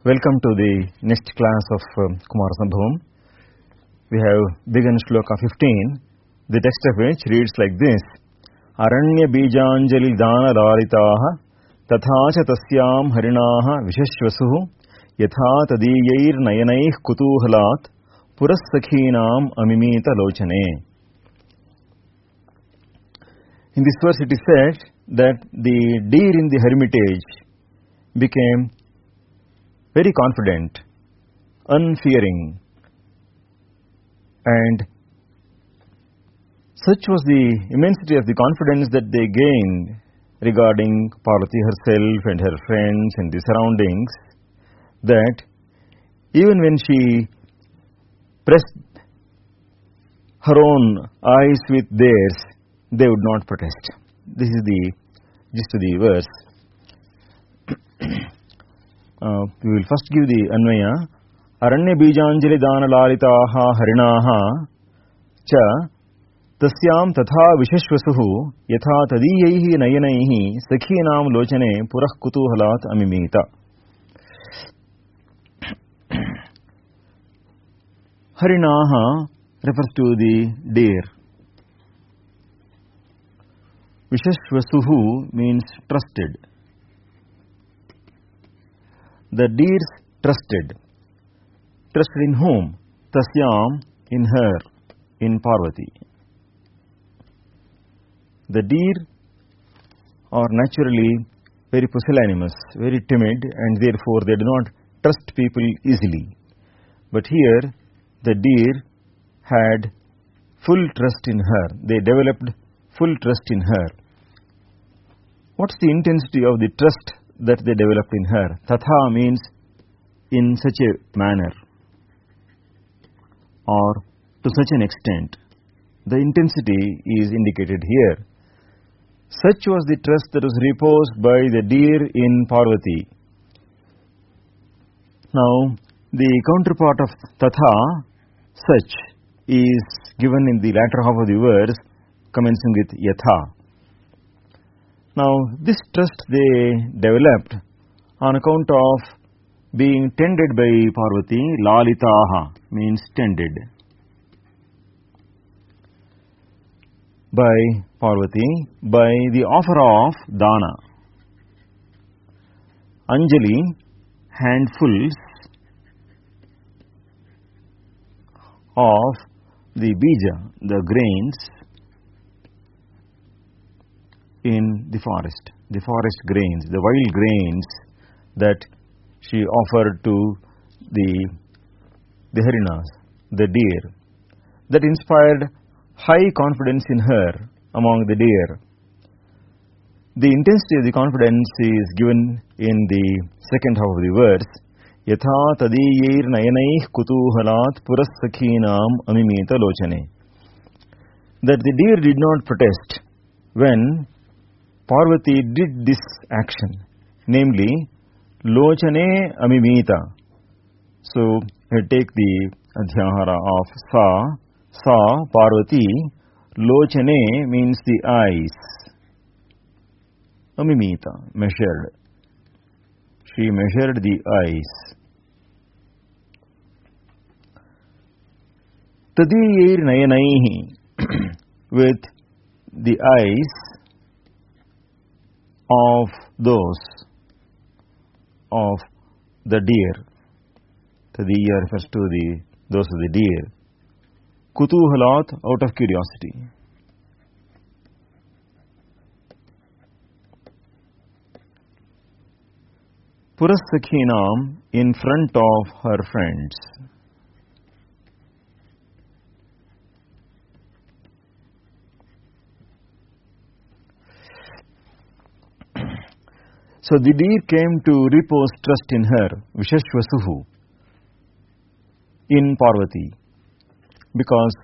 Welcome to the next class of Kumarasambhavam. We have begun Shloka 15, the text of which reads like this: Aranya Bijanjali Dana Lalitaha Tathacha Tasyam Harinaha Vishashvasuhu Yatha Tadiyair Nayanaih Kutuhalat Purassakhinam Amimita Lochane. In this verse it is said that the deer in the hermitage became very confident, unfearing, and such was the immensity of the confidence that they gained regarding Parvati herself and her friends and the surroundings, that even when she pressed her own eyes with theirs, they would not protest. This is the gist of the verse. We will first give the Anvaya. Aranya Bijanjali Dana Lalitaha Harinaha Cha Tasyam Tatha Vishashvasuhu Yatha Tadiyaihi Nayanaihi Sakhinam Lochane Purah Kutuhalat Amimita. Harinaha refers to the deer. Vishashvasuhu means trusted. The deers trusted. Trusted in whom? Tasyam, in her, in Parvati. The deer are naturally very pusillanimous, very timid, and therefore they do not trust people easily. But here, the deer had full trust in her. They developed full trust in her. What's the intensity of the trust that they developed in her? Tatha means in such a manner or to such an extent. The intensity is indicated here. Such was the trust that was reposed by the deer in Parvati. Now, the counterpart of Tatha, such, is given in the latter half of the verse, commencing with Yatha. Now, this trust they developed on account of being tended by Parvati. Lalitaha means tended by Parvati by the offer of Dana. Anjali, handfuls of the bija, the grains in the forest grains, the wild grains that she offered to the harinas, the deer, that inspired high confidence in her among the deer. The intensity of the confidence is given in the second half of the verse. Yatha tadiyair nayanaih kutuhalat purassakhinam amimita lochane. That the deer did not protest when Parvati did this action, namely, Lochane Amimita. So, take the Adhyahara of Sa, Parvati. Lochane means the eyes. Amimita, measured. She measured the eyes. Tadiyair Nayanaihi, with the eyes of those of the deer. Tadiya refers to those of the deer. Kutuhalat, out of curiosity. Purassakhinam, in front of her friends. So the deer came to repose trust in her, Vishashvasuhu, in Parvati, because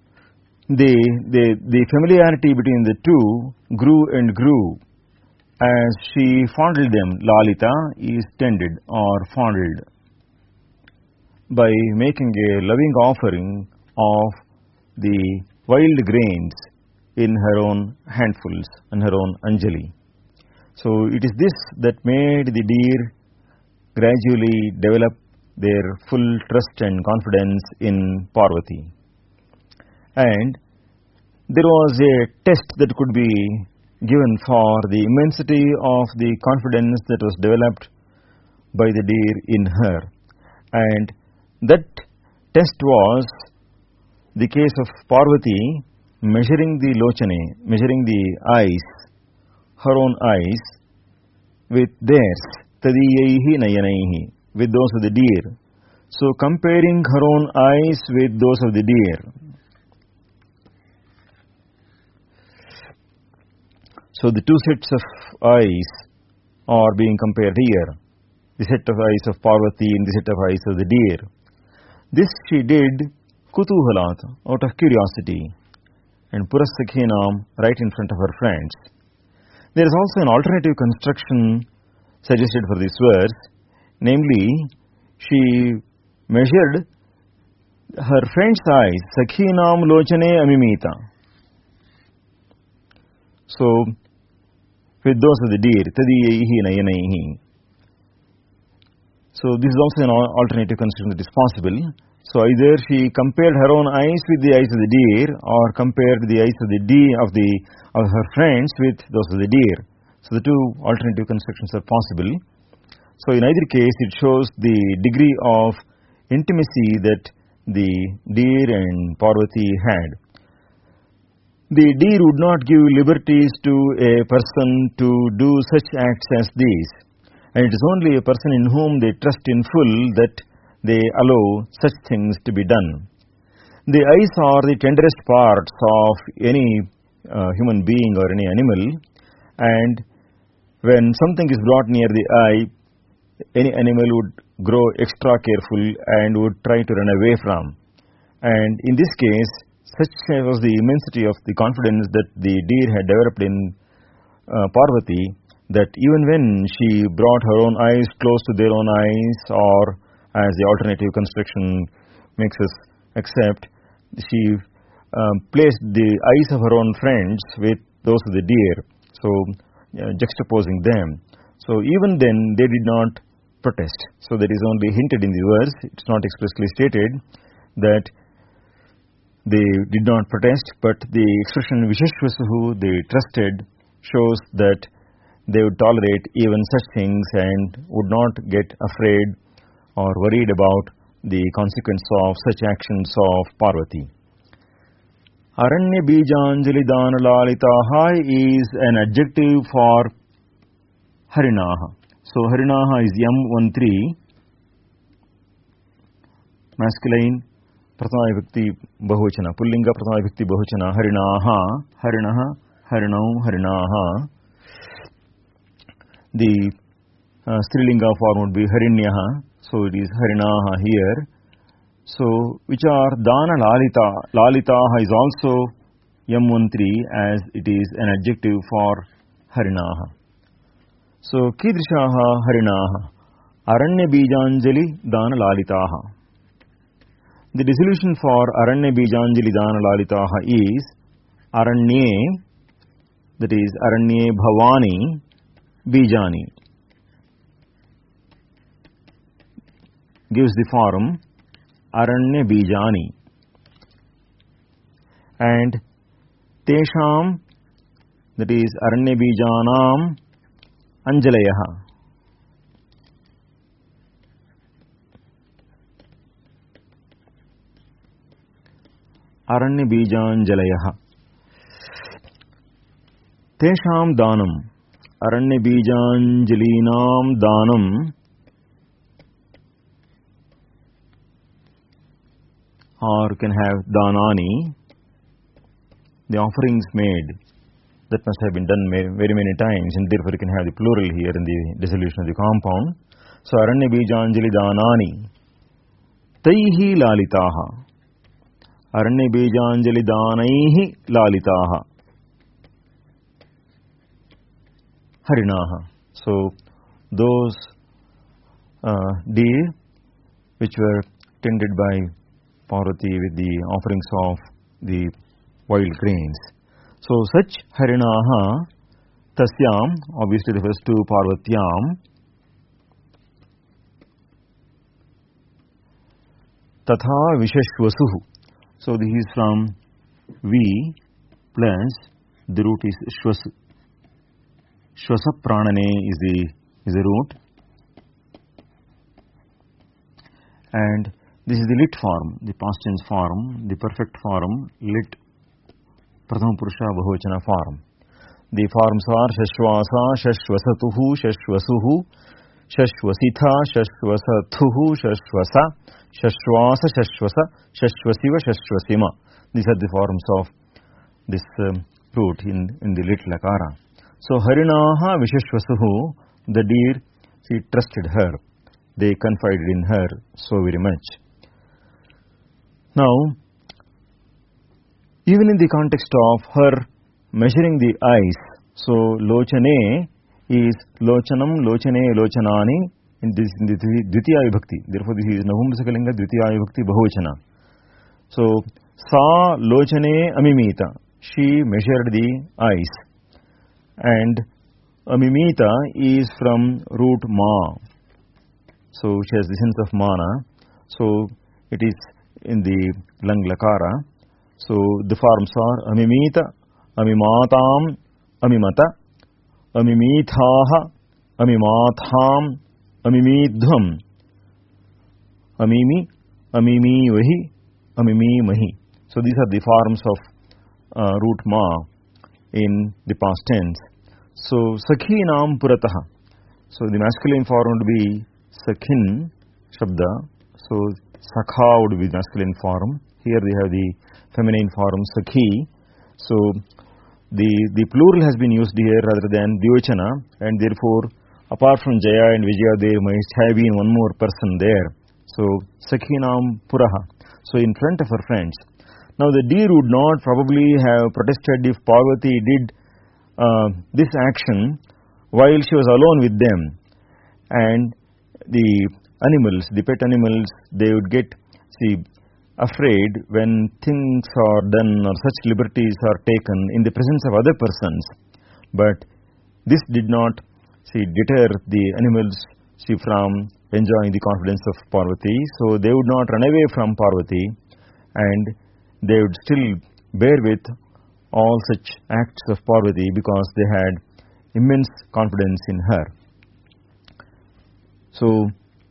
the familiarity between the two grew and grew as she fondled them. Lalita is tended or fondled by making a loving offering of the wild grains in her own handfuls and her own Anjali. So it is this that made the deer gradually develop their full trust and confidence in Parvati. And there was a test that could be given for the immensity of the confidence that was developed by the deer in her. And that test was the case of Parvati measuring the lochane, measuring the eyes, her own eyes, with theirs, tadiyaihi nayanaihi, with those of the deer. So comparing her own eyes with those of the deer. So the two sets of eyes are being compared here. The set of eyes of Parvati and the set of eyes of the deer. This she did kutuhalat, out of curiosity, and purasakhinam, right in front of her friends. There is also an alternative construction suggested for this verse, namely, she measured her friend's eyes, sakhinam lochane amimita. So, with those of the deer, tadiyaihi nayanaihi. So, this is also an alternative construction that is possible. So, either she compared her own eyes with the eyes of the deer, or compared the eyes of the deer of her friends with those of the deer. So, the two alternative constructions are possible. So, in either case, it shows the degree of intimacy that the deer and Parvati had. The deer would not give liberties to a person to do such acts as these, and it is only a person in whom they trust in full that they allow such things to be done. The eyes are the tenderest parts of any human being or any animal, and when something is brought near the eye, any animal would grow extra careful and would try to run away from. And in this case, such was the immensity of the confidence that the deer had developed in Parvati, that even when she brought her own eyes close to their own eyes, or as the alternative construction makes us accept, she placed the eyes of her own friends with those of the deer, so juxtaposing them. So even then they did not protest. So that is only hinted in the verse, it is not expressly stated that they did not protest, but the expression Visheshvasuhu, they trusted, shows that they would tolerate even such things and would not get afraid or worried about the consequence of such actions of Parvati. Aranya Bijanjali Danalalitaha is an adjective for Harinaha. So Harinaha is Yam 1-3, masculine, Prathama Vibhakti Bahuchana, Pullinga Prathama Vibhakti Bahuchana, Harinaha, Harinaha, Harinau, Harinaha. The Strilinga form would be Harinyaha, so it is Harinaha here. So, which are Dana Lalita. Lalitaha is also Yam 1-3 as it is an adjective for Harinaha. So, Kidrishaha Harinaha, Aranya Bijanjali Dana Lalitaha. The dissolution for Aranya Bijanjali Dana Lalitaha is Aranye, that is Aranye Bhavani Bijani. Gives the form Aranya Bijani. And Tesham, that is Aranya Bijanam Anjalayaha. Aranya Bijanjalayaha. Tesham Danam. Aranya Bijanjalinam Danam. Or you can have Danani. The offerings made. That must have been done very many times, and therefore you can have the plural here in the dissolution of the compound. So Aranya Bijanjali Danani. Taihi Lalitaha. Aranya Bijanjali Danaihi Lalitaha. Harinaha. So those deer which were tended by Parvati with the offerings of the wild grains. So such Harinaha Tasyam, obviously refers to Parvatyam, Tatha Vishashvasuhu. So this is from V plus the root is Shvasu. Shvasa Pranane is the root, and this is the lit form, the past tense form, the perfect form, lit Prathama Purusha Bahuvachana form. The forms are Shashvasa, Shashvasatuhu, Shashvasuhu, Shashvasitha, Shashvasathuhu, Shashvasa, Shashvasa, Shashvasa, Shashvasiva, Shashvasima. These are the forms of this root in the lit lakara. So Harinaha Vishashvasuhu, the deer, she trusted her. They confided in her so very much. Now, even in the context of her measuring the eyes, so Lochane is Lochanam, Lochane, Lochanani in the Dvitiya Vibhakti. Therefore, this is Navumsakalinga Dvitiya Vibhakti Bahuvachana. So, Sa Lochane Amimita, she measured the eyes, and Amimita is from root Ma. So, she has the sense of mana. So, it is in the Lang Lakara. So, the forms are Amimita, Amimatam, Amimata, Amimithaha, Amimatham, Amimidhvam, Amimi, Amimivahi, Amimimahi. So, these are the forms of root Ma in the past tense. So, Sakhinam Purataha. So, the masculine form would be Sakhin Shabda. So, Sakha would be the masculine form. Here we have the feminine form Sakhi. So, the plural has been used here rather than Dvivachana, and therefore, apart from Jaya and Vijaya, there must have been one more person there. So, Sakhinam Puraha. So, in front of her friends. Now, the deer would not probably have protested if Parvati did this action while she was alone with them, and the animals, the pet animals, they would get afraid when things are done or such liberties are taken in the presence of other persons. But this did not deter the animals from enjoying the confidence of Parvati. So they would not run away from Parvati, and they would still bear with all such acts of Parvati because they had immense confidence in her. So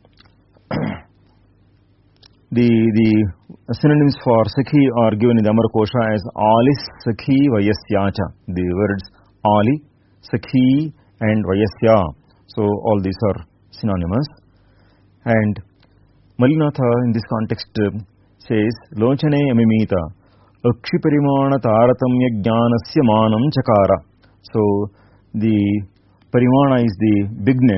the synonyms for Sakhi are given in the Amar Kosha as Alis, Sakhi, Vayasyacha. The words Ali, Sakhi and Vayasya. So all these are synonymous. And Malinatha in this context says, Lochane Amimita, Akshiparimana Taratamya Jnanasya Manam Chakara. So the Parimana is the bigness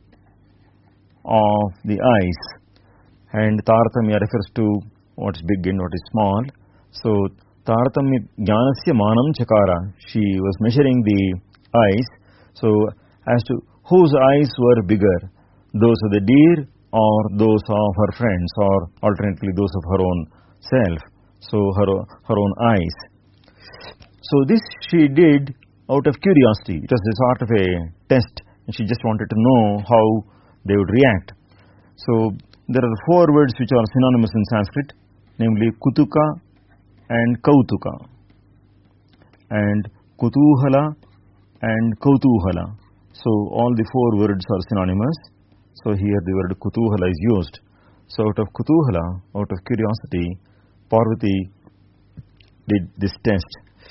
of the eyes, and Taratamya refers to what is big and what is small. So Taratamya Jnanasya Manam Chakara, she was measuring the eyes, so as to whose eyes were bigger, those of the deer or those of her friends, or alternately those of her own self, so her own eyes. So this she did out of curiosity. It was a sort of a test, and she just wanted to know how they would react. So there are 4 words which are synonymous in Sanskrit, namely Kutuka and Kautuka, and Kutuhala and Kautuhala. So all the 4 words are synonymous. So here the word Kutuhala is used. So out of Kutuhala, out of curiosity, Parvati did this test.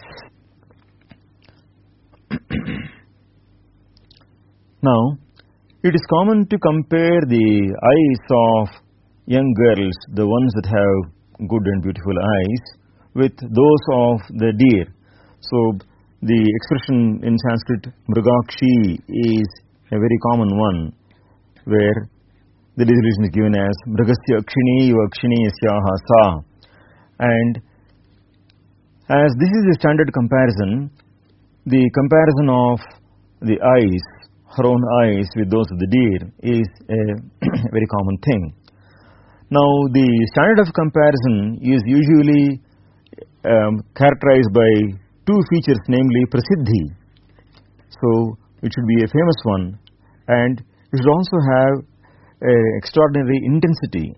Now, it is common to compare the eyes of young girls, the ones that have good and beautiful eyes, with those of the deer. So the expression in Sanskrit, Mrugakshi, is a very common one, where the designation is given as Mrugasya Akshini Akshini Yasyaha Sa. And as this is a standard comparison, the comparison of the eyes, her own eyes with those of the deer, is a very common thing. Now, the standard of comparison is usually characterized by 2 features, namely Prasiddhi. So, it should be a famous one, and it should also have extraordinary intensity.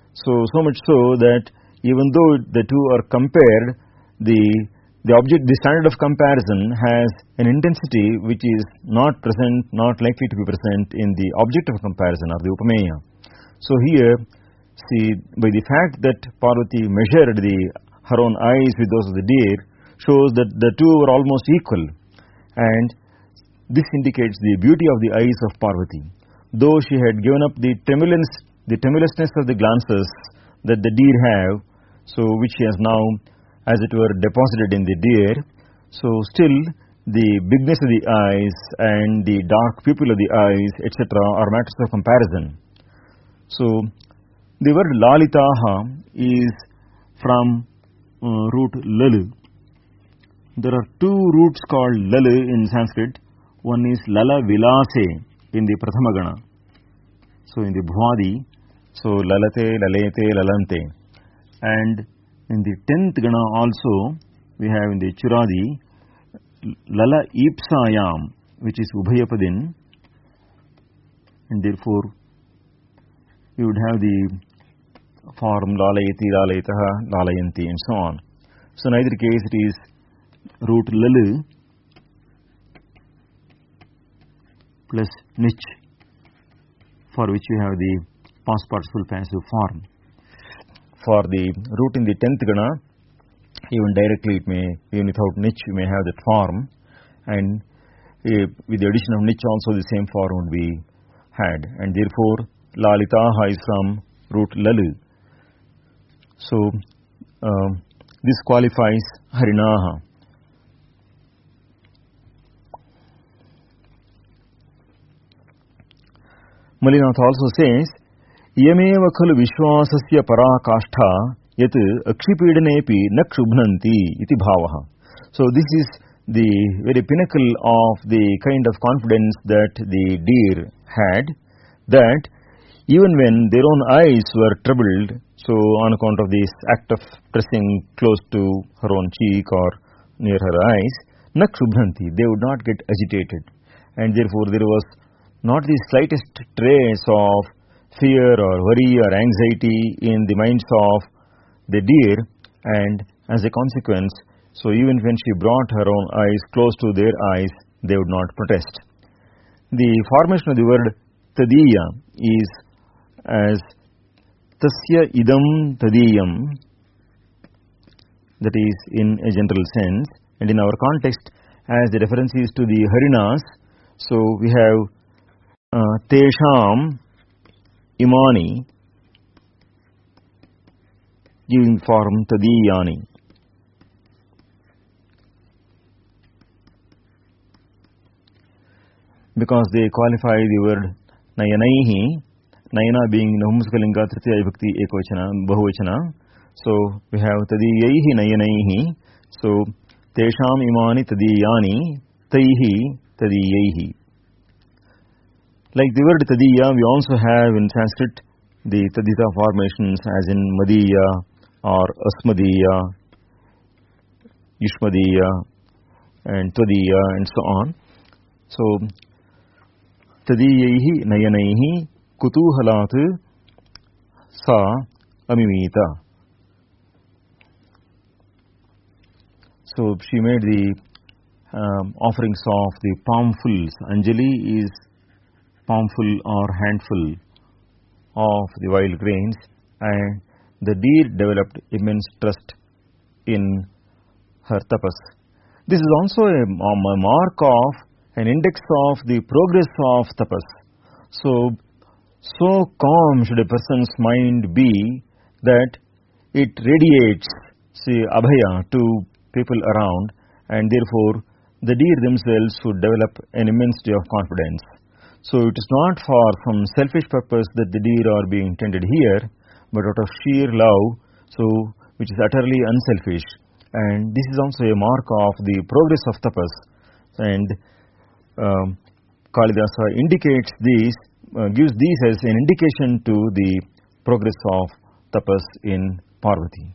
So much so that even though the two are compared, the standard of comparison has an intensity which is not present, not likely to be present in the object of comparison or the upameya. So here, see, by the fact that Parvati measured her own eyes with those of the deer, shows that the two were almost equal, and this indicates the beauty of the eyes of Parvati. Though she had given up the tremulousness of the glances that the deer have, so which she has now, as it were, deposited in the deer, so still the bigness of the eyes and the dark pupil of the eyes, etc., are matters of comparison. So the word Lalitaha is from root Lalu. There are two roots called Lalu in Sanskrit. One is Lala Vilase in the Prathamagana. So in the Bhwadi, so Lalate, Lalete, Lalante. And in the 10th Gana also, we have in the Churadi, Lala Ipsayam, which is Ubhayapadin. And therefore, you would have the form Lalayati, Lalayataha, Lalayanti, and so on. So in either case, it is root Lalu plus Nich, for which you have the past participle passive form. For the root in the 10th Gana, even directly it may, even without Nich, you may have that form, and with the addition of Nich also the same form would be had, and therefore Lalitaha is from root Lalu. So this qualifies Harinaha. Malinath also says, Yameva khalu vishwasasya parakashtha yat akshipidanepi nakshubhnanti iti bhavaha. So this is the very pinnacle of the kind of confidence that the deer had, that even when their own eyes were troubled, so on account of this act of pressing close to her own cheek or near her eyes, nakshubhanti, they would not get agitated, and therefore there was not the slightest trace of fear or worry or anxiety in the minds of the deer, and as a consequence, so even when she brought her own eyes close to their eyes, they would not protest. The formation of the word tadiya is as tasya idam tadiyam, that is in a general sense, and in our context as the reference is to the Harinas, so we have Tesham Imani giving form Tadiyani. Because they qualify the word Nayanaihi, Nayana being Nahumsakalinga Tritiya Vibhakti Ekvachana, Bahuvachana. So we have Tadiyaihi Nayanaihi. So Tesham Imani Tadiyani, Taihi Tadiyaihi. Like the word Tadiya, we also have in Sanskrit the Tadita formations as in Madiya or Asmadiya, Yushmadiya, and Tadiya, and so on. So Tadiyaihi Nayanaihi Kutuhalat Sa Amimita. So she made the offerings of the palmfuls. Anjali is palmful or handful of the wild grains, and the deer developed immense trust in her tapas. This is also a mark of an index of the progress of tapas. So calm should a person's mind be that it radiates, abhaya to people around, and therefore the deer themselves would develop an immensity of confidence. So it is not for some selfish purpose that the deer are being tended here, but out of sheer love, so which is utterly unselfish. And this is also a mark of the progress of tapas. And Kalidasa indicates these, gives these as an indication to the progress of tapas in Parvati.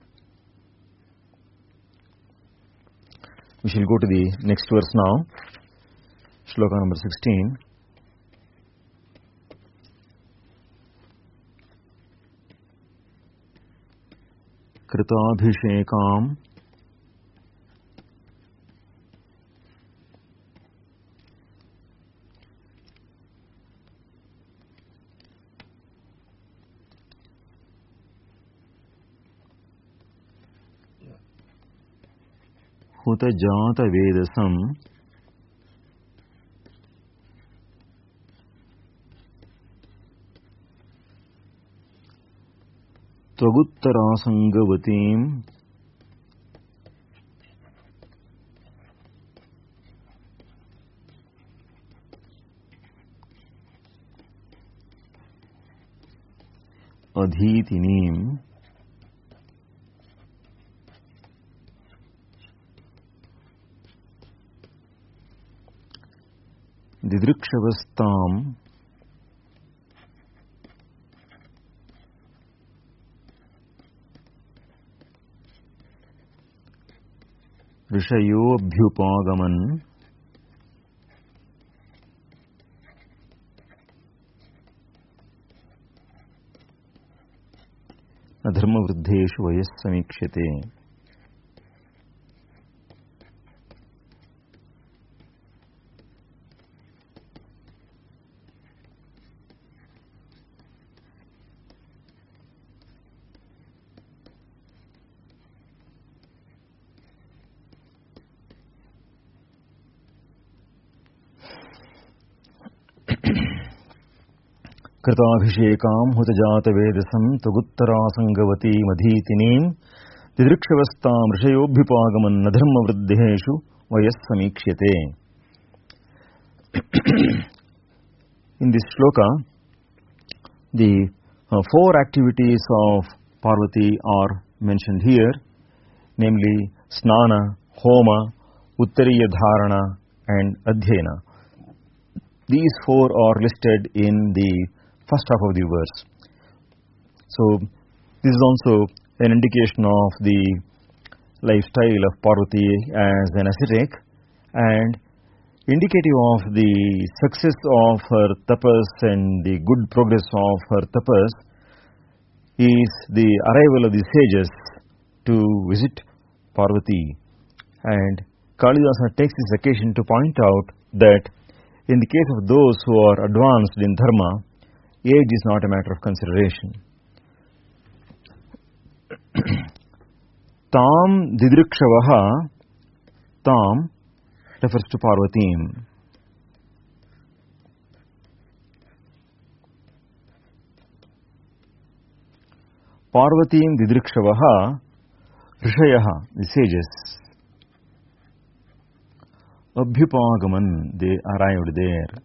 We shall go to the next verse now, shloka number 16. Kritabhishekam Hutajata Vedasam Tvaguttarasangavatим Adhitinim Didrikshavastaam Rishayobhyupagaman Adharmavruddheshu vayas samikshate. Kritabhishekam hutajata vedasam tvaguttarasangavatī madhitinim didrikshavastaam rishayobhyupagaman nadharma vruddheshu vayas samikshate. In this shloka, the four activities of Parvati are mentioned here, namely Snana, Homa, Uttariya Dharana and Adhyayana. These four are listed in the first half of the verse. So this is also an indication of the lifestyle of Parvati as an ascetic and indicative of the success of her tapas and the good progress of her tapas is the arrival of the sages to visit Parvati. And Kalidasa takes this occasion to point out that in the case of those who are advanced in dharma, age is not a matter of consideration. Tam didrikshavaha, tam refers to Parvatim. Parvatim didrikshavaha, rishayaha, the sages. Abhyupagaman, they arrived there.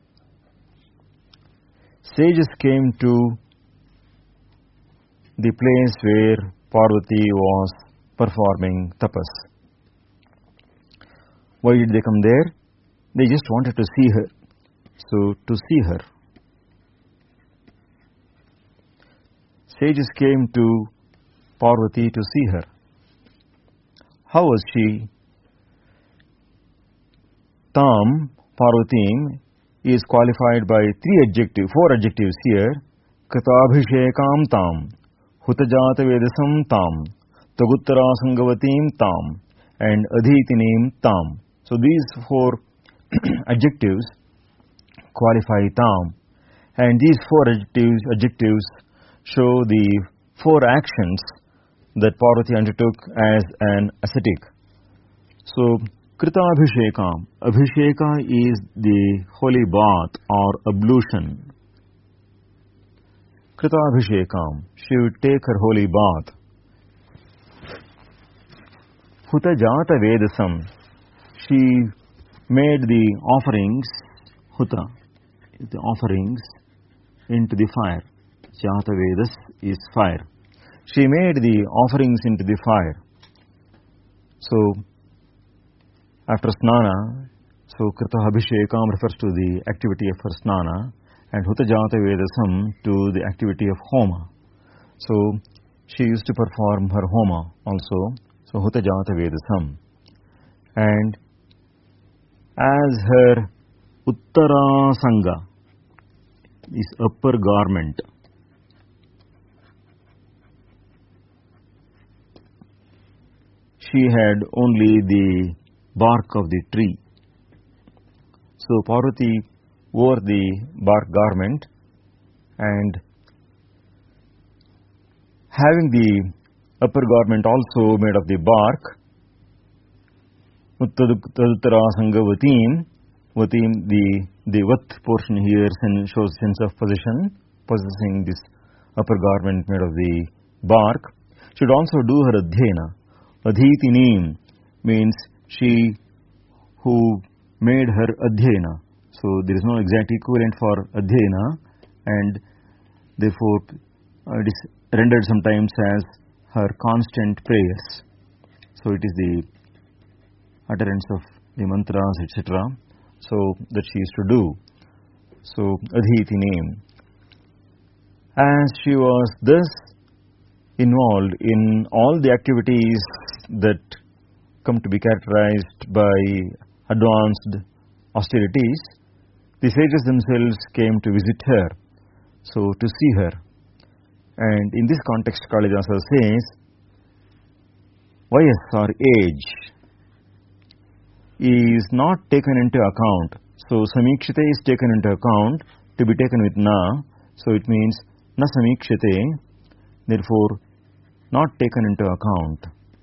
Sages came to the place where Parvati was performing tapas. Why did they come there? They just wanted to see her. So, to see her. Sages came to Parvati to see her. How was she? Tam, Parvatim, is qualified by four adjectives here. Kritabhishekam tam, Hutajata Vedasam tam, Tvaguttarasangavatим tam, and Adhitinim tam. So these four adjectives qualify tam, and these four adjectives show the four actions that Parvati undertook as an ascetic. So Kritabhishekam. Abhisheka is the holy bath or ablution. Kritabhishekam. She would take her holy bath. Hutajata Vedasam. She made the offerings, Huta, the offerings, into the fire. Jata Vedas is fire. She made the offerings into the fire. So, after Snana, so Krita Abhishekam refers to the activity of her Snana and Hutajata Vedasam to the activity of Homa. So she used to perform her Homa also, so Hutajata Vedasam. And as her Uttara Sanga, this upper garment, she had only the bark of the tree. So Parvati wore the bark garment, and having the upper garment also made of the bark, Uttadutara Sangavatim, Vatim, the Vat portion here shows sense of possessing this upper garment made of the bark, should also do her Adhyena. Adhitinim means she who made her Adhyena. So there is no exact equivalent for Adhyena, and therefore it is rendered sometimes as her constant prayers. So it is the utterance of the mantras, etc. So that she used to do. So Adhitinim. As she was thus involved in all the activities that come to be characterized by advanced austerities, the sages themselves came to visit her, so to see her. And in this context, Kalidasa says, Vayas or age is not taken into account. So Samikshite is taken into account to be taken with Na. So it means Na Samikshite, therefore not taken into account.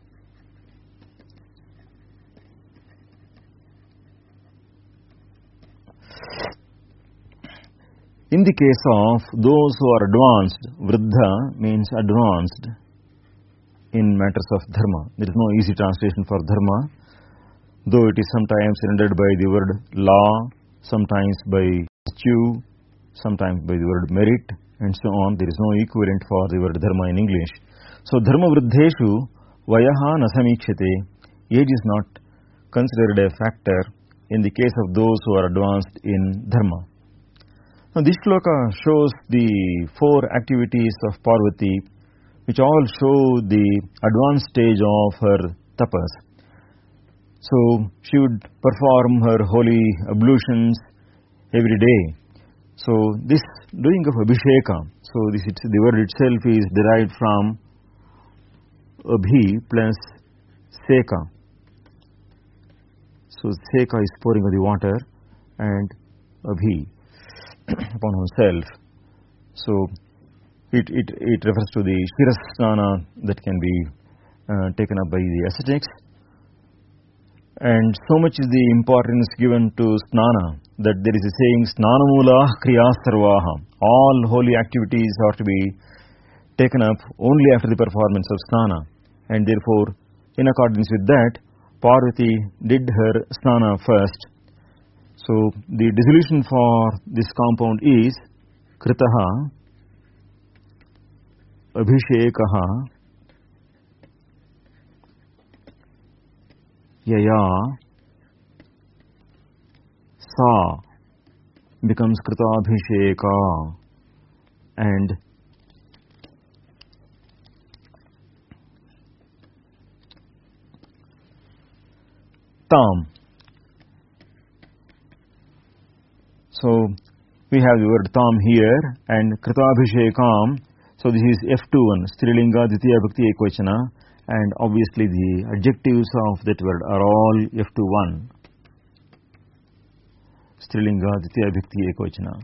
In the case of those who are advanced, Vriddha means advanced in matters of dharma. There is no easy translation for dharma, though it is sometimes rendered by the word law, sometimes by virtue, sometimes by the word merit, and so on. There is no equivalent for the word dharma in English. So, dharma vriddheshu vayaha nasamikshate. Age is not considered a factor in the case of those who are advanced in dharma. Now, this shloka shows the four activities of Parvati, which all show the advanced stage of her tapas. So, she would perform her holy ablutions every day. So, this doing of Abhisheka, so the word itself is derived from Abhi plus Seka. So, Seka is pouring of the water, and Abhi upon oneself. So, it refers to the Shirasnana that can be taken up by the ascetics. And so much is the importance given to Snana that there is a saying, Snanamula Kriya Sarvaha. All holy activities are to be taken up only after the performance of Snana. And therefore, in accordance with that, Parvati did her Snana first. So, the dissolution for this compound is Kritaha, Abhishekaha, Yaya, Sa becomes Kritabhisheka, and Tam. So, we have the word Tam here, and Kritabhishekam. So, this is F21, Strilinga, Ditiya Bhakti Ekvachana, and obviously the adjectives of that word are all F21. Strilinga, Ditiya Bhakti Ekvachana.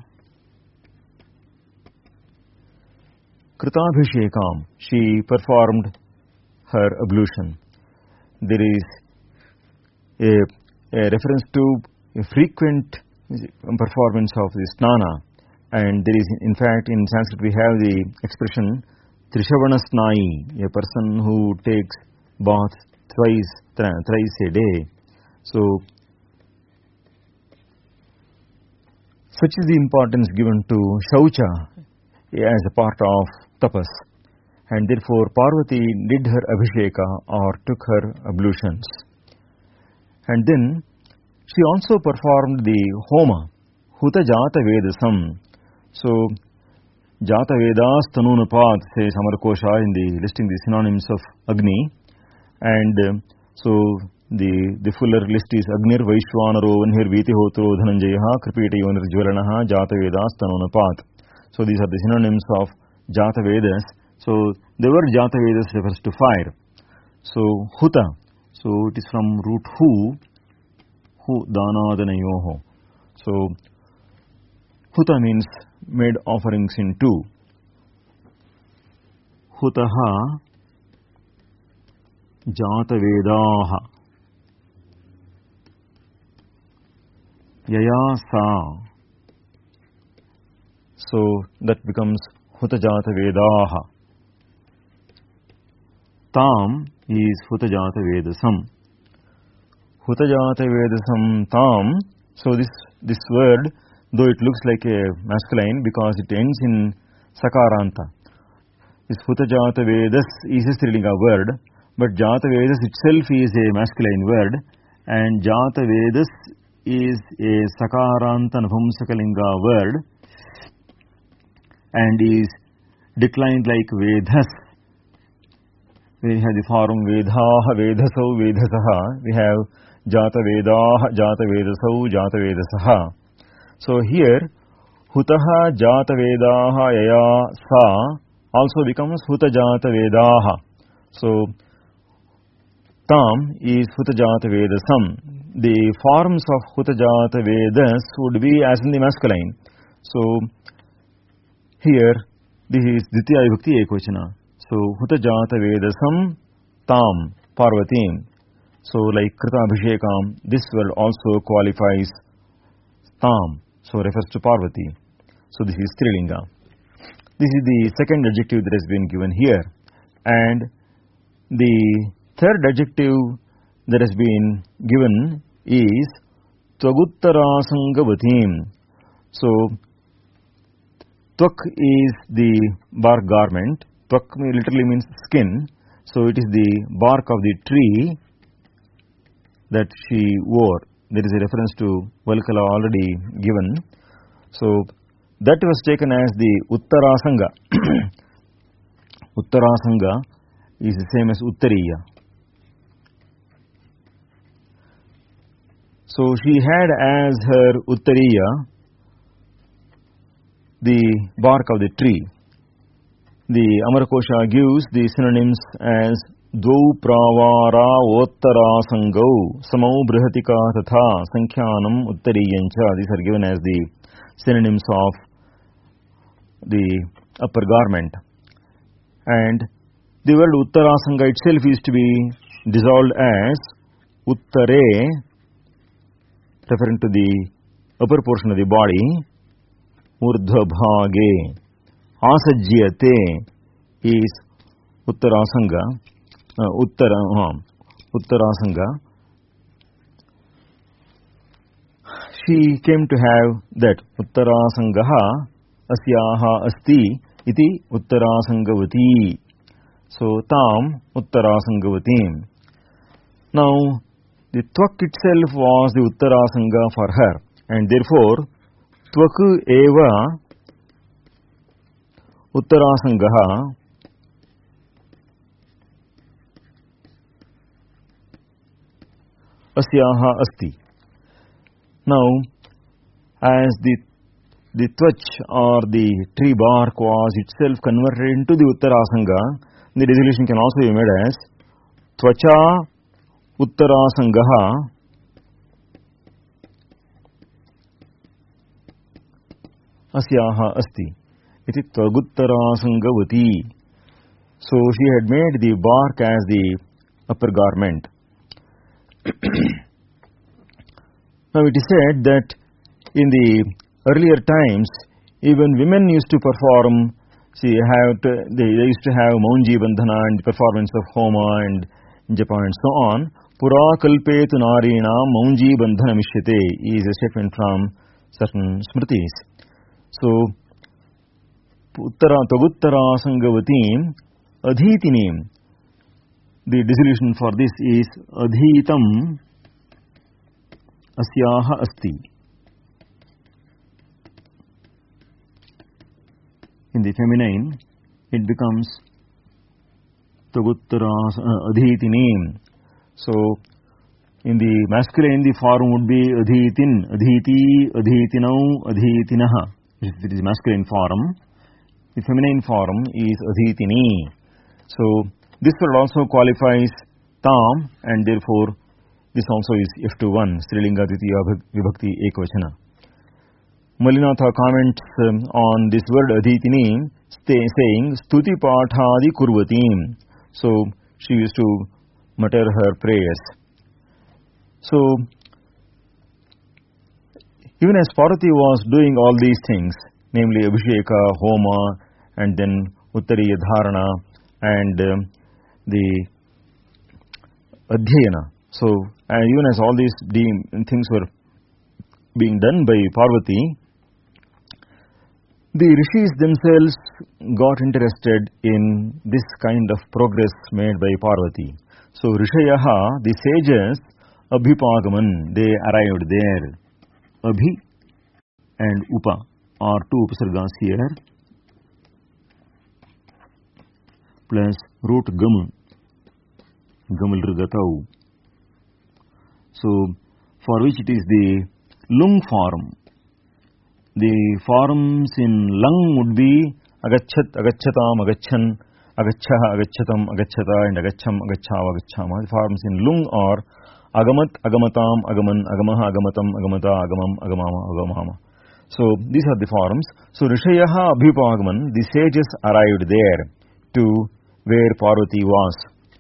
Kritabhishekam, she performed her ablution. There is a reference to a frequent performance of the snana, and there is, in fact, in Sanskrit we have the expression Trishavana Snai, a person who takes bath thrice a day. So, such is the importance given to Shaucha as a part of tapas, and therefore Parvati did her abhisheka or took her ablutions. And then she also performed the homa, Huta Jata Vedasam. So, Jata Vedas Tanunapad, says Amarkosha in the listing the synonyms of Agni. And so, the fuller list is Agnir Vaishwanaro Vanhir Vitihotro Dhananjayaha Kripita Yonir Jvalanaha Jata Vedas Tanunapad. So, these are the synonyms of Jata Vedas. So, the word Jata Vedas refers to fire. So, Huta, So it is from root hu danadanayoho. So huta means made offerings into. Hutaha jatavedaha yaya sa. So that becomes hutajata vedaha. Tam is hutajata vedasam. Hutajata vedasam tam. So this word, though it looks like a masculine because it ends in sakaranta. This hutajata vedas is a strilinga word, but jata vedas itself is a masculine word, and jata vedas is a sakaranta napumsakalinga word and is declined like vedas. We have the form vedaha, vedasau, vedasaha. We have jata vedaha, jata vedasau, jata vedasaha. So here, hutaha jata vedaha yaya sa also becomes huta jata vedaha. So tam is huta jata vedasam. The forms of huta jata vedas would be as in the masculine. So here, this is Ditya Vibhakti Ekvachana. So, Huta Jata Vedasam Tam Parvatim. So, like Krita Abhishekam, this word also qualifies Tam. So, refers to Parvati. So, this is Strilinga. This is the second adjective that has been given here. And the third adjective that has been given is Tvaguttarasangabatim. So, Tvak is the bark garment. Tvak literally means skin. So it is the bark of the tree that she wore. There is a reference to Valkala already given. So that was taken as the Uttarasanga. Uttarasanga is the same as Uttariya. So she had as her Uttariya the bark of the tree. The Amarkosha gives the synonyms as Dvau pravara ottarasangau samau brihatika tatha sankhyanam uttariyancha. These are given as the synonyms of the upper garment. And the word uttarasanga itself is to be dissolved as uttare, referring to the upper portion of the body. Urdhvabhage. Asajyate is Uttarasanga. Uttarasanga. She came to have that Uttarasangaha asyaha asti iti Uttarasangavati. So tam Uttarasangavatim. Now the Tvak itself was the Uttarasanga for her, and therefore Tvak eva Uttarasangaha asyaha asti. Now, as the tvach or the tree bark was itself converted into the Uttarasanga, the resolution can also be made as tvacha Uttarasangaha asyaha asti. It is Tvaguttarasangavati. So she had made the bark as the upper garment. Now it is said that in the earlier times, even women used to perform. They used to have Maunji Bandhana and performance of Homa and Japa and so on. Pura kalpetu narina Maunji Bandhana mishyate is a statement from certain smritis. So Tvaguttarasangavatim adhitinim. The dissolution for this is adhitam asyaha asti. In the feminine, it becomes adhitinim. So in the masculine, the form would be adhitin, adhiti, adhitinau, adhitinaha. It is masculine form. The feminine form is adhitini. So this word also qualifies tam, and therefore this also is F21, Strilinga Ditiya Vibhakti Ekvachana. Malinatha comments on this word Aditini, saying Stuti Pathadi Kurvatim. So she used to mutter her prayers. So even as Parvati was doing all these things, namely Abhisheka, Homa, and then Uttariya Dharana, and the Adhyayana. So even as all these things were being done by Parvati, the rishis themselves got interested in this kind of progress made by Parvati. So Rishayaha, the sages, Abhipagaman, they arrived there. Abhi and Upa are two upasargas here, plus root Gam, Gamal Rigatau. So for which it is the lung form. The forms in lung would be agachat, agachatam, agachan, agachaha, agachatam, agachata, and agacham, agachava, agachama. The forms in lung are agamat, agamatam, agaman, agamaha, agamatam, agamata, agamam, agamama, agamama. So these are the forms. So Rishayaha Abhipagaman, the sages arrived there to where Parvati was.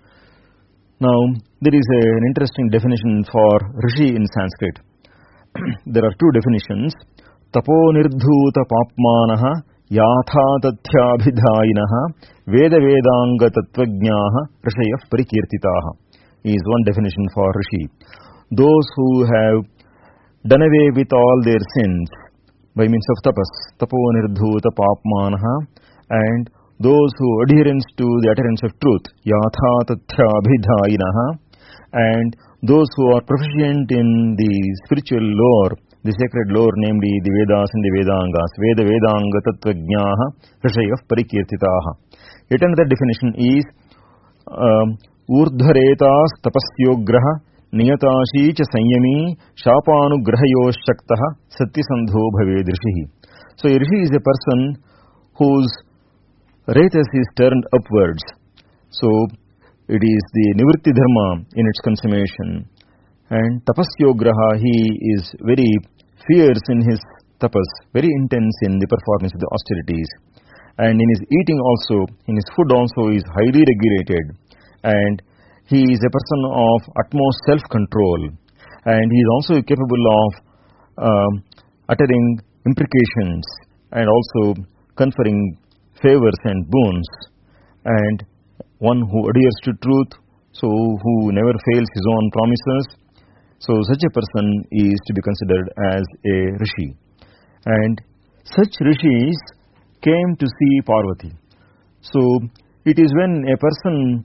Now there is an interesting definition for Rishi in Sanskrit. There are two definitions. Tapo nirdhuta papmanaha yatha tathyabhidhayinaha veda vedanga tattvajnaha rishayah parikirtitaha is one definition for Rishi. Those who have done away with all their sins by means of tapas, tapo nirdhuta papmanaha, and those who adherence to the utterance of truth, yatha tathyabhidhayinaha, and those who are proficient in the spiritual lore, the sacred lore, namely the Vedas and the Vedangas, Veda Vedanga Tattvajnaha Rishayah Parikirtitaha. Yet another definition is Urdharetas Tapasyograha Niyatashi cha Sanyami Shapanugrahayo Shaktaha Satyasandho Bhaved Rishihi. So a Rishi is a person whose ratas is turned upwards. So it is the Nivritti Dharma in its consummation. And Tapasyograha, he is very fierce in his tapas, very intense in the performance of the austerities. And in his eating also, in his food also, is highly regulated. And he is a person of utmost self-control. And he is also capable of uttering imprecations and also conferring favors and boons. And one who adheres to truth, so who never fails his own promises. So such a person is to be considered as a rishi. And such rishis came to see Parvati. So it is when a person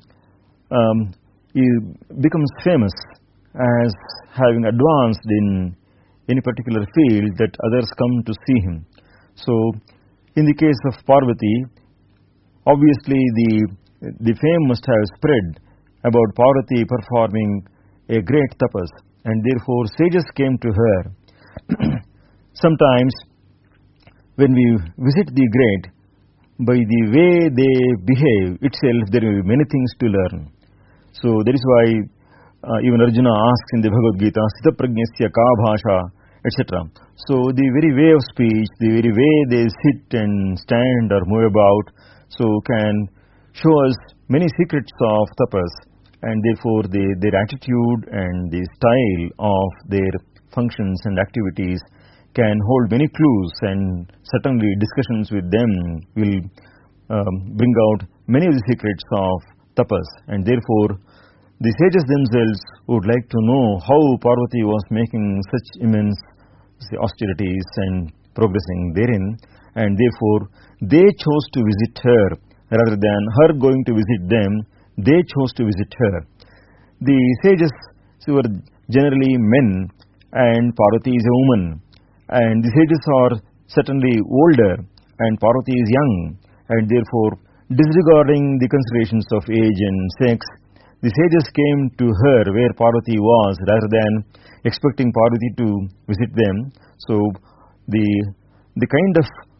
becomes famous as having advanced in any particular field that others come to see him. So in the case of Parvati, obviously the fame must have spread about Parvati performing a great tapas. And therefore sages came to her. Sometimes when we visit the great, by the way they behave itself, there will be many things to learn. So that is why even Arjuna asks in the Bhagavad Gita, Sita Prajnasya Ka Bhasha, etc. So the very way of speech, the very way they sit and stand or move about, so can show us many secrets of tapas. And therefore their attitude and the style of their functions and activities can hold many clues, and certainly discussions with them will bring out many of the secrets of tapas. And therefore the sages themselves would like to know how Parvati was making such immense austerities and progressing therein, and therefore they chose to visit her rather than her going to visit them. They chose to visit her. The sages were generally men, and Parvati is a woman. And the sages are certainly older, and Parvati is young. And therefore, disregarding the considerations of age and sex, the sages came to her where Parvati was rather than expecting Parvati to visit them. So the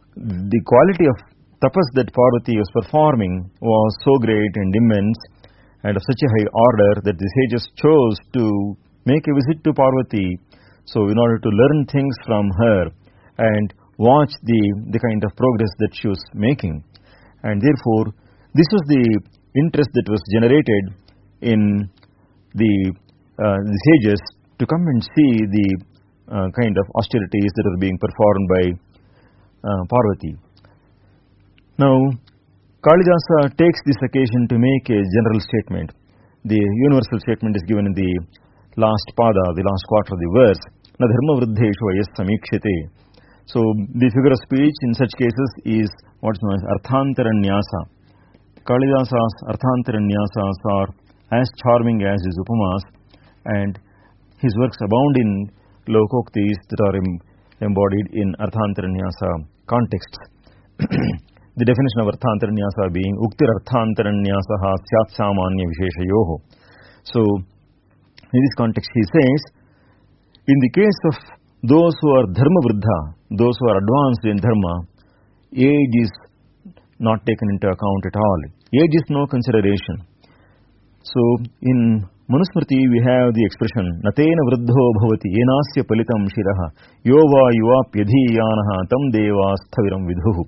quality of tapas that Parvati was performing was so great and immense and of such a high order that the sages chose to make a visit to Parvati, so in order to learn things from her and watch the kind of progress that she was making. And therefore, this was the interest that was generated in the sages to come and see the kind of austerities that are being performed by Parvati. Now, Kalidasa takes this occasion to make a general statement. The universal statement is given in the last pada, the last quarter of the verse. Na dharma vruddheshu ayas samikshate. So, the figure of speech in such cases is what is known as Arthantaranyasa. Kalidasa's Arthantaranyasas are as charming as his upamas, and his works abound in lokoktis that are embodied in Arthantaranyasa contexts. The definition of Arthantaranyasa being Uktir Arthantaranyasaha Syat Samanya Visheshayoho. So, in this context he says, in the case of those who are dharma vruddha, those who are advanced in dharma, age is not taken into account at all. Age is no consideration. So, in Manusmriti we have the expression Natena vruddho bhavati enasya palitam shiraha yova yuvapyadhiyanaha tam devasthaviram vidhuhu.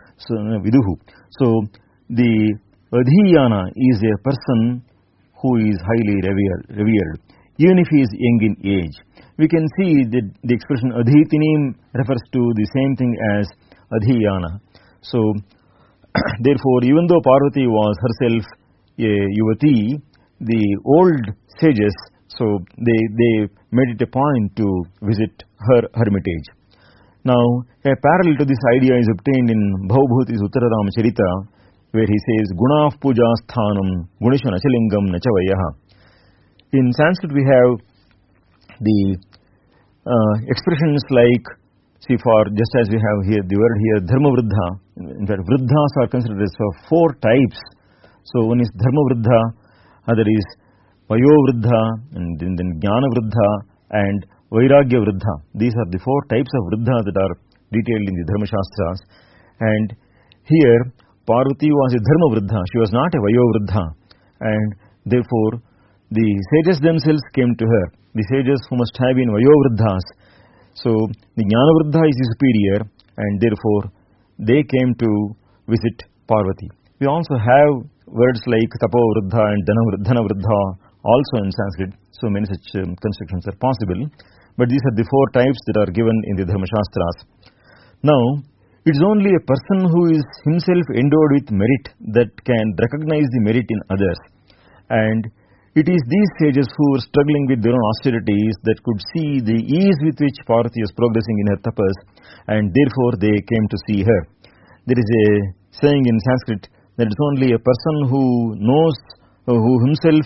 So, the adhiyana is a person who is highly revered, even if he is young in age. We can see that the expression adhitinim refers to the same thing as adhiyana. So, therefore, even though Parvati was herself a yuvati, the old sages, so they made it a point to visit her hermitage. Now, a parallel to this idea is obtained in Bhavabhuti's Uttara Ramacharita, where he says, Gunav puja sthanam gunishu nachalingam nachavayaha. In Sanskrit we have the expressions like, see, for just as we have here the word here dharma vruddha. In fact, vruddhas are considered as four types. So one is dharma vruddha, other is vayo vruddha, and then jnana vruddha and vairagya vruddha. These are the four types of vruddha that are detailed in the Dharma Shastras. And here Parvati was a dharma vruddha, she was not a vayo vruddha, and therefore the sages themselves came to her, the sages who must have been vayo vruddhas. So the jnana vruddha is superior, and therefore they came to visit Parvati. We also have words like tapo vruddha and dhana vruddha also in Sanskrit, so many such constructions are possible, but these are the four types that are given in the Dharma Shastras. Now, it is only a person who is himself endowed with merit that can recognize the merit in others, and it is these sages who were struggling with their own austerities that could see the ease with which Parvati was progressing in her tapas, and therefore they came to see her. There is a saying in Sanskrit that it's only a person who knows, who himself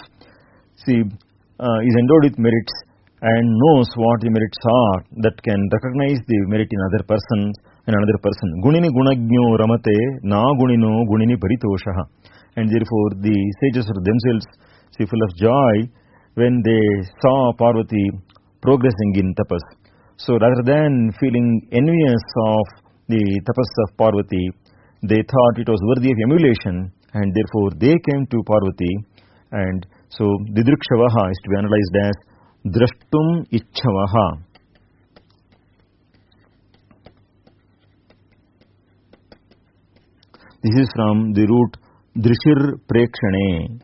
is endowed with merits and knows what the merits are, that can recognize the merit in another person. Gunini gunagno ramate na gunino gunini paritoshaha. And therefore the sages are themselves full of joy when they saw Parvati progressing in tapas. So rather than feeling envious of the tapas of Parvati, they thought it was worthy of emulation, and therefore they came to Parvati. And so didrikshavaha is to be analyzed as drashtum ichchavaha. This is from the root drishir prekshane.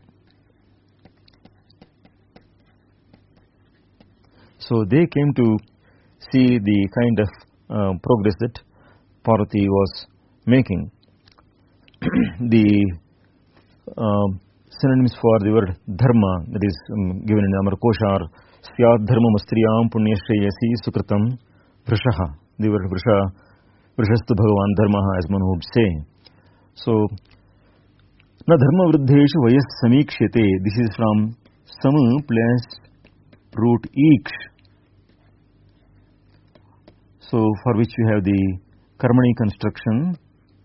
So they came to see the kind of progress that Parvati was making. The synonyms for the word dharma that is given in the Amarkosha are Syad dharma mastriyam punyashreyasi sukritam vrishaha. The word vrishastu bhagavan dharmaha, as one would say. So, na dharma vruddheshu vayas samikshate. This is from samu plus root iksh. So, for which we have the karmani construction,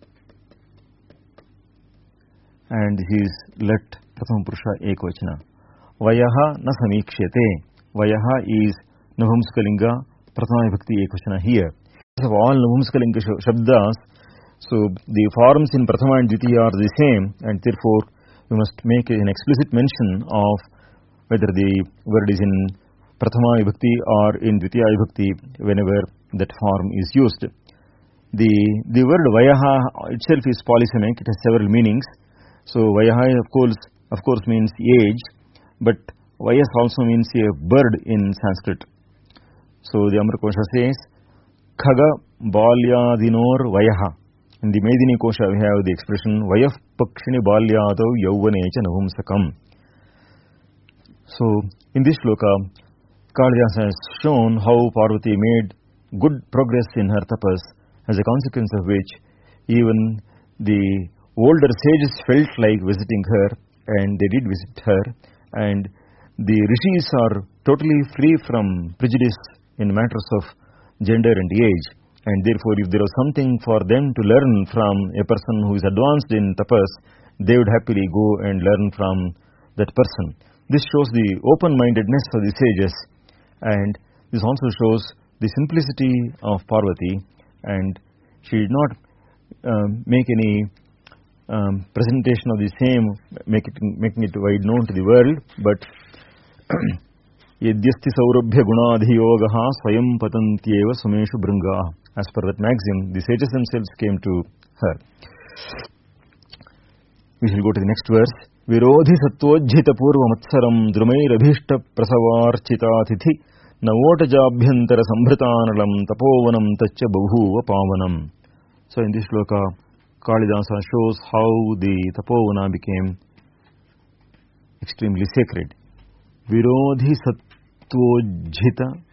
and this is let prathama purusha ekvachana. Vayaha na samikshate. Vayaha is navamskalinga prathama vibhakti ekvachana here. Of all navamskalinga shabdas, so the forms in prathama and dvitiya are the same, and therefore we must make an explicit mention of whether the word is in Prathama Vibhakti or in Dvitiya Vibhakti whenever that form is used. The word Vayaha itself is polysemic, it has several meanings. So Vayaha of course means age, but Vayas also means a bird in Sanskrit. So the Amar Kosha says, Khaga Balyadinor Vayaha. In the Medini Kosha we have the expression Vayaf Pakshini Balyadav Yauvanecha Navumsakam. So in this shloka, Kalidasa has shown how Parvati made good progress in her tapas, as a consequence of which even the older sages felt like visiting her, and they did visit her, and the rishis are totally free from prejudice in matters of gender and age, and therefore if there was something for them to learn from a person who is advanced in tapas, they would happily go and learn from that person. This shows the open-mindedness of the sages, and this also shows the simplicity of Parvati, and she did not make any presentation of the same, making it wide known to the world, but Yadyasti Saurabhya Gunadhiyogaha Swayam Patantyeva Sumeshu Bringa. As per that maxim, the sages themselves came to her. We shall go to the next verse. Virodhi Satvojhita Purva Matsaram Drumair Abhishta Prasavarchita Tithi Navotajabhyantara Sambhritanalam Tapovanam Tacha Bhuva Pavanam. So in this shloka, Kalidasa shows how the Tapovana became extremely sacred. Virodhi Satvojhita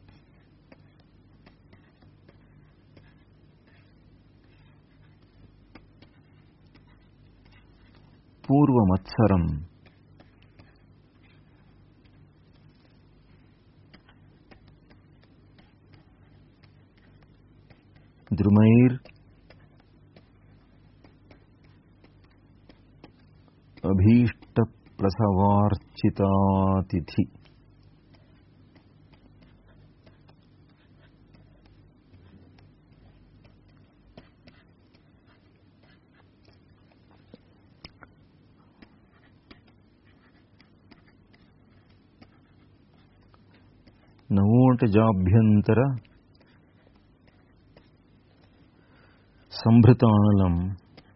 Purva Matsaram. Drumair Abhishta Prasavarchita Tithi. Navotajabhyantara Sambhritanalam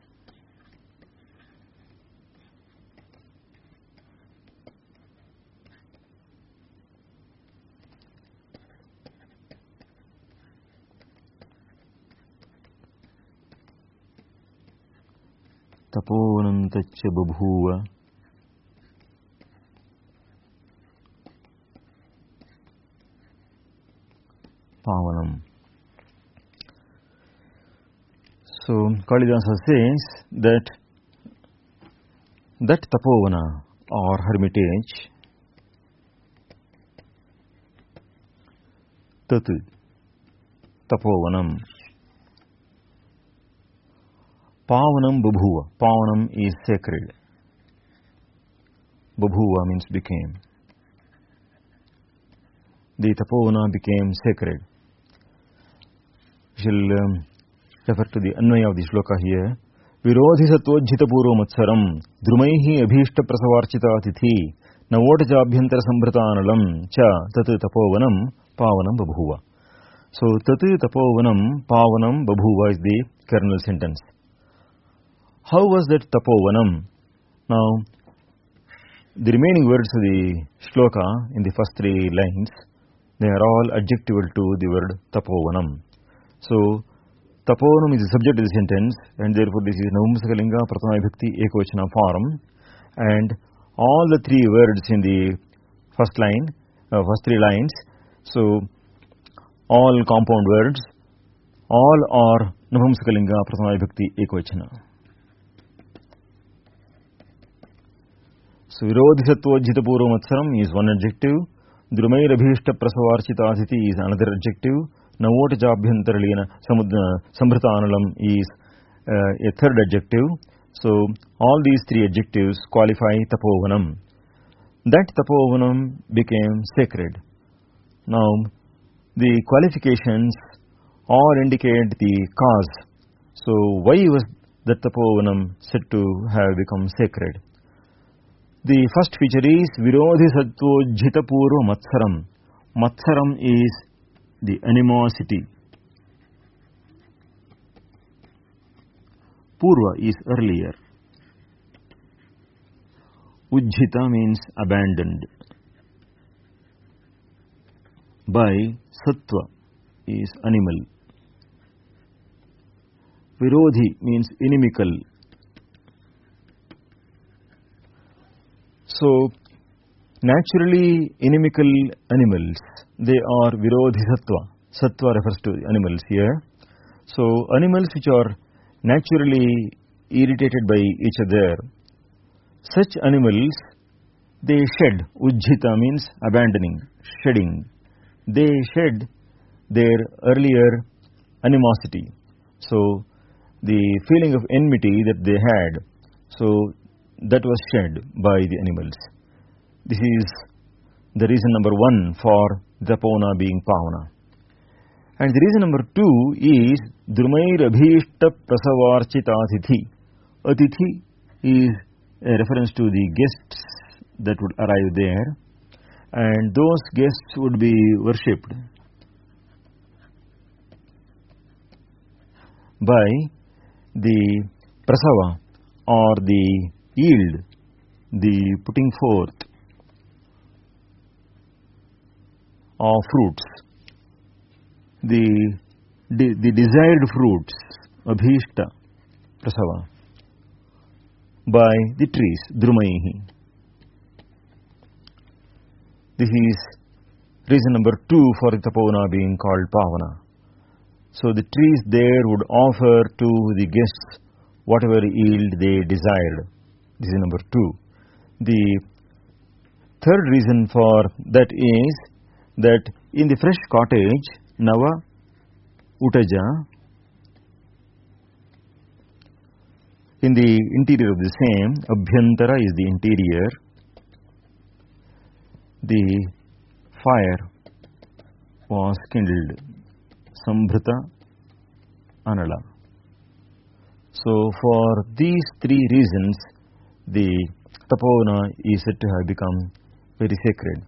Tapovanam Tacha Babhuva Pavanam. So Kalidasa says that Tapovana or hermitage, Tat Tapovanam, Pavanam Babhuva. Pavanam is sacred. Babhuva means became. The Tapovana became sacred. We shall refer to the Anvaya of the shloka here. Virodhi Satvojhita Purva Matsaram Drumaihi Abhishta Prasavarchita Tithi Navotajabhyantara Sambhritanalam Cha Tat Tapovanam Pavanam Babhuva. So Tat Tapovanam Pavanam Babhuva is the kernel sentence. How was that Tapovanam? Now, the remaining words of the shloka in the first three lines, they are all adjectival to the word Tapovanam. So, Tapovanam is the subject of the sentence, and therefore this is Navumsakalinga Prathama Vibhakti Ekvachana form, and all the three words in the first three lines, so all compound words, all are Navumsakalinga Prathama Vibhakti Ekvachana. So, Virodhisattvojhita Purva Matsaram is one adjective, Drumair Abhishta Prasavarchita Tithi is another adjective, Navotajabhyantaralena Sambhritanalam is a third adjective. So all these three adjectives qualify Tapovanam. That Tapovanam became sacred. Now the qualifications all indicate the cause. So why was that Tapovanam said to have become sacred? The first feature is Virodhi Sattvojjhita Purva Matsaram. Matsaram is the animosity. Purva is earlier. Ujjhita means abandoned. By Sattva is animal. Virodhi means inimical. So, naturally inimical animals, they are Virodhi Sattva. Sattva refers to animals here. So, animals which are naturally irritated by each other, such animals, they shed. Ujjhita means abandoning, shedding. They shed their earlier animosity. So, the feeling of enmity that they had, so that was shed by the animals. This is the reason number 1 for Tapona being Pavana. And the reason number 2 is Drumair Abhishta Prasavarchita Atithi. Atithi is a reference to the guests that would arrive there, and those guests would be worshipped by the prasava or the yield, the putting forth of fruits, the desired fruits, abhishta, prasava, by the trees, drumaihi. This is reason number 2 for the Tapona being called Pavana. So the trees there would offer to the guests whatever yield they desired. This is number 2. The third reason for that is that in the fresh cottage, Nava, Utaja, in the interior of the same, Abhyantara is the interior, the fire was kindled, Sambhrita Anala. So for these 3 reasons, the Tapona is said to have become very sacred.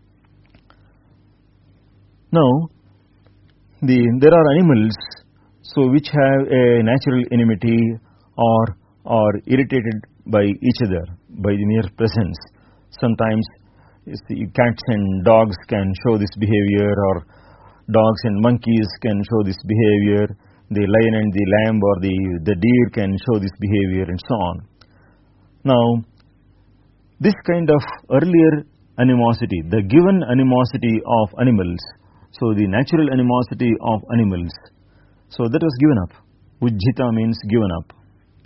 Now, there are animals which have a natural enmity or are irritated by each other by the mere presence. Sometimes cats and dogs can show this behavior, or dogs and monkeys can show this behavior. The lion and the lamb or the deer can show this behavior, and so on. Now, this kind of earlier animosity, the given animosity of animals, so the natural animosity of animals, so that was given up. Ujjhita means given up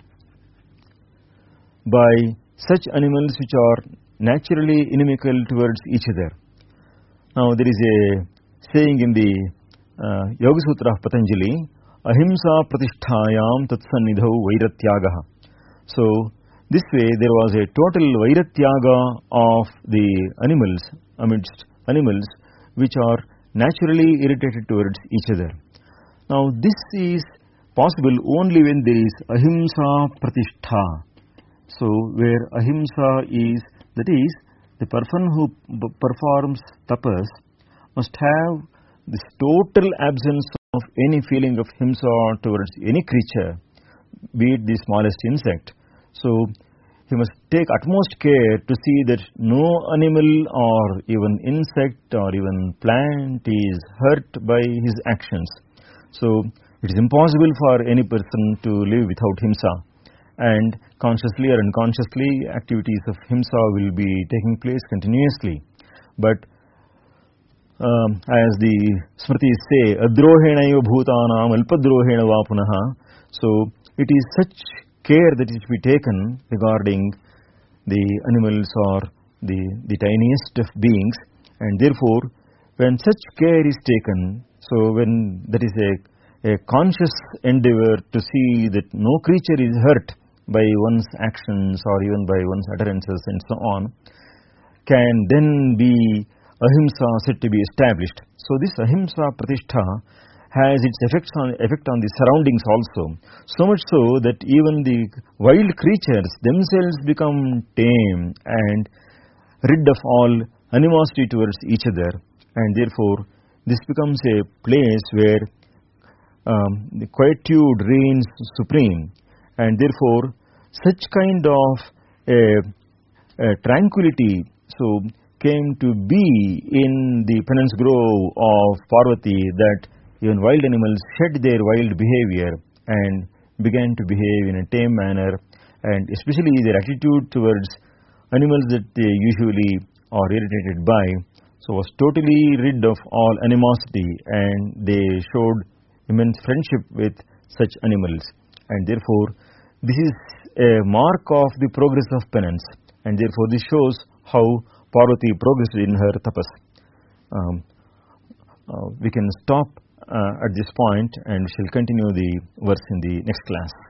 by such animals which are naturally inimical towards each other. Now, there is a saying in the Yoga Sutra of Patanjali, Ahimsa pratisthayam tatsannidhau vairatyagaha. So, this way there was a total vairatyaga of the animals amidst animals which are naturally irritated towards each other. Now, this is possible only when there is ahimsa pratishtha. So, where ahimsa is, that is, the person who performs tapas must have this total absence of any feeling of himsa towards any creature, be it the smallest insect. So, he must take utmost care to see that no animal or even insect or even plant is hurt by his actions. So, it is impossible for any person to live without himsa, and consciously or unconsciously activities of himsa will be taking place continuously. But as the Smritis say, adrohena eva bhutanam alpadrohena va punaha. So, it is such care that is to be taken regarding the animals or the tiniest of beings, and therefore, when such care is taken, so when that is a conscious endeavor to see that no creature is hurt by one's actions or even by one's utterances and so on, can then be ahimsa said to be established. So, this ahimsa pratishtha has its effect on the surroundings also. So much so that even the wild creatures themselves become tame and rid of all animosity towards each other, and therefore this becomes a place where the quietude reigns supreme, and therefore such kind of tranquility came to be in the penance grove of Parvati, that even wild animals shed their wild behavior and began to behave in a tame manner, and especially their attitude towards animals that they usually are irritated by, was totally rid of all animosity, and they showed immense friendship with such animals, and therefore this is a mark of the progress of penance, and therefore this shows how Parvati progressed in her tapas. We can stop at this point and shall continue the verse in the next class.